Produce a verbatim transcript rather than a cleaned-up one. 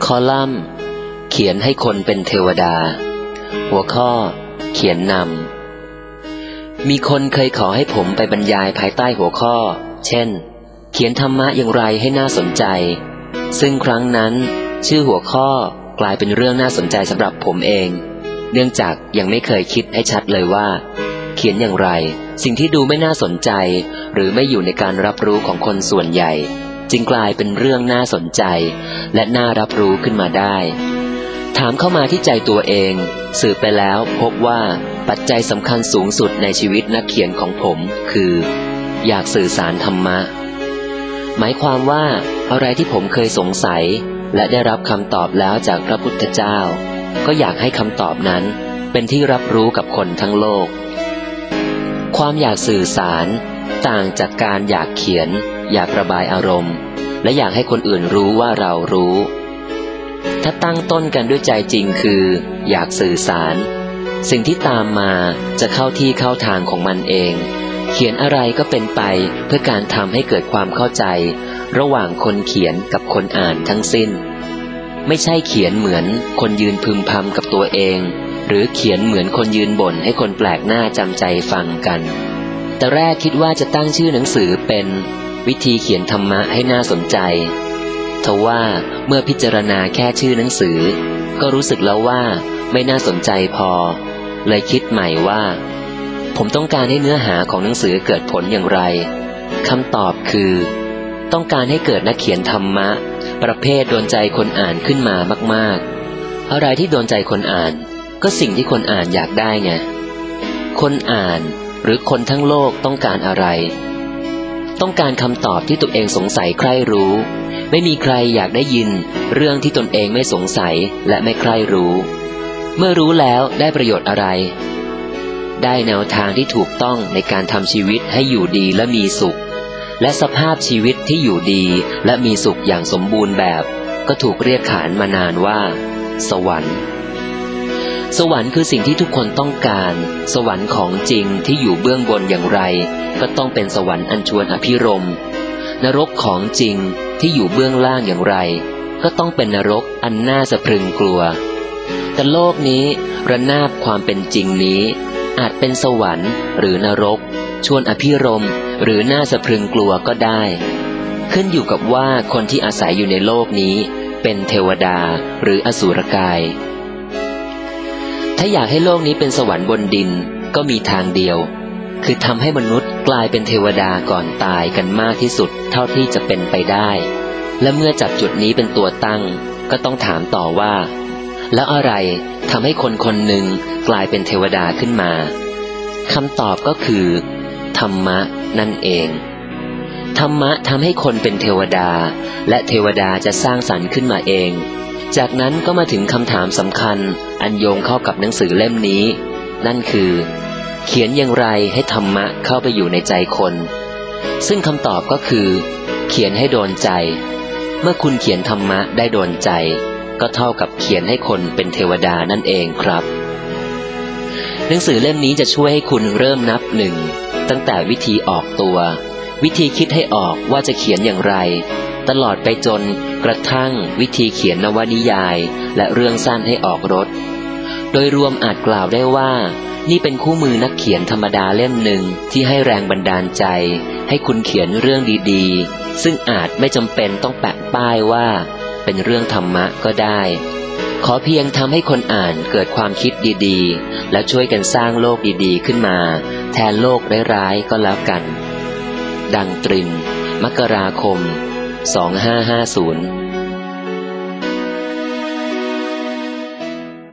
คอลัมน์เขียนให้คนเป็นเทวดาหัวข้อเขียนนำมีคนเคยขอให้ผมไปบรรยายภายใต้หัวข้อเช่นเขียนธรรมะอย่างไรให้น่าสนใจซึ่งครั้งนั้นชื่อหัวข้อกลายเป็นเรื่องน่าสนใจสำหรับผมเองเนื่องจากยังไม่เคยคิดให้ชัดเลยว่าเขียนอย่างไรสิ่งที่ดูไม่น่าสนใจหรือไม่อยู่ในการรับรู้ของคนส่วนใหญ่จึงกลายเป็นเรื่องน่าสนใจและน่ารับรู้ขึ้นมาได้ถามเข้ามาที่ใจตัวเองสืบไปแล้วพบว่าปัจจัยสำคัญสูงสุดในชีวิตนักเขียนของผมคืออยากสื่อสารธรรมะหมายความว่าอะไรที่ผมเคยสงสัยและได้รับคำตอบแล้วจากพระพุทธเจ้าก็อยากให้คำตอบนั้นเป็นที่รับรู้กับคนทั้งโลกความอยากสื่อสารต่างจากการอยากเขียนอยากระบายอารมณ์และอยากให้คนอื่นรู้ว่าเรารู้ถ้าตั้งต้นกันด้วยใจจริงคืออยากสื่อสารสิ่งที่ตามมาจะเข้าที่เข้าทางของมันเองเขียนอะไรก็เป็นไปเพื่อการทำให้เกิดความเข้าใจระหว่างคนเขียนกับคนอ่านทั้งสิ้นไม่ใช่เขียนเหมือนคนยืนพึมพำกับตัวเองหรือเขียนเหมือนคนยืนบ่นให้คนแปลกหน้าจำใจฟังกันแต่แรกคิดว่าจะตั้งชื่อหนังสือเป็นวิธีเขียนธรรมะให้น่าสนใจทว่าเมื่อพิจารณาแค่ชื่อหนังสือก็รู้สึกแล้วว่าไม่น่าสนใจพอเลยคิดใหม่ว่าผมต้องการให้เนื้อหาของหนังสือเกิดผลอย่างไรคำตอบคือต้องการให้เกิดนักเขียนธรรมะประเภทโดนใจคนอ่านขึ้นมามากๆอะไรที่โดนใจคนอ่านก็สิ่งที่คนอ่านอยากได้ไงคนอ่านหรือคนทั้งโลกต้องการอะไรต้องการคำตอบที่ตัวเองสงสัยใคร่รู้ไม่มีใครอยากได้ยินเรื่องที่ตนเองไม่สงสัยและไม่ใคร่รู้เมื่อรู้แล้วได้ประโยชน์อะไรได้แนวทางที่ถูกต้องในการทำชีวิตให้อยู่ดีและมีสุขและสภาพชีวิตที่อยู่ดีและมีสุขอย่างสมบูรณ์แบบก็ถูกเรียกขานมานานว่าสวรรค์สวรรค์คือสิ่งที่ทุกคนต้องการสวรรค์ของจริงที่อยู่เบื้องบนอย่างไรก็ต้องเป็นสวรรค์อันชวนอภิรมย์นรกของจริงที่อยู่เบื้องล่างอย่างไรก็ต้องเป็นนรกอันน่าสะพรึงกลัวแต่โลกนี้ระนาบความเป็นจริงนี้อาจเป็นสวรรค์หรือนรกชวนอภิรมย์หรือน่าสะพรึงกลัวก็ได้ขึ้นอยู่กับว่าคนที่อาศัยอยู่ในโลกนี้เป็นเทวดาหรืออสูรกายถ้าอยากให้โลกนี้เป็นสวรรค์บนดินก็มีทางเดียวคือทำให้มนุษย์กลายเป็นเทวดาก่อนตายกันมากที่สุดเท่าที่จะเป็นไปได้และเมื่อจับจุดนี้เป็นตัวตั้งก็ต้องถามต่อว่าแล้วอะไรทำให้คนคนหนึ่งกลายเป็นเทวดาขึ้นมาคำตอบก็คือธรรมะนั่นเองธรรมะทำให้คนเป็นเทวดาและเทวดาจะสร้างสรรค์ขึ้นมาเองจากนั้นก็มาถึงคำถามสำคัญอันโยงเข้ากับหนังสือเล่มนี้นั่นคือเขียนอย่างไรให้ธรรมะเข้าไปอยู่ในใจคนซึ่งคำตอบก็คือเขียนให้โดนใจเมื่อคุณเขียนธรรมะได้โดนใจก็เท่ากับเขียนให้คนเป็นเทวดานั่นเองครับหนังสือเล่มนี้จะช่วยให้คุณเริ่มนับหนึ่งตั้งแต่วิธีออกตัววิธีคิดให้ออกว่าจะเขียนอย่างไรตลอดไปจนกระทั่งวิธีเขียนนวนิยายและเรื่องสั้นให้ออกรสโดยรวมอาจกล่าวได้ว่านี่เป็นคู่มือนักเขียนธรรมดาเล่มหนึ่งที่ให้แรงบันดาลใจให้คุณเขียนเรื่องดีๆซึ่งอาจไม่จำเป็นต้องแปะป้ายว่าเป็นเรื่องธรรมะก็ได้ขอเพียงทำให้คนอ่านเกิดความคิดดีๆและช่วยกันสร้างโลกดีๆขึ้นมาแทนโลกร้ายๆก็แล้วกันดังตรินมกราคมสองห้าห้าศูนย์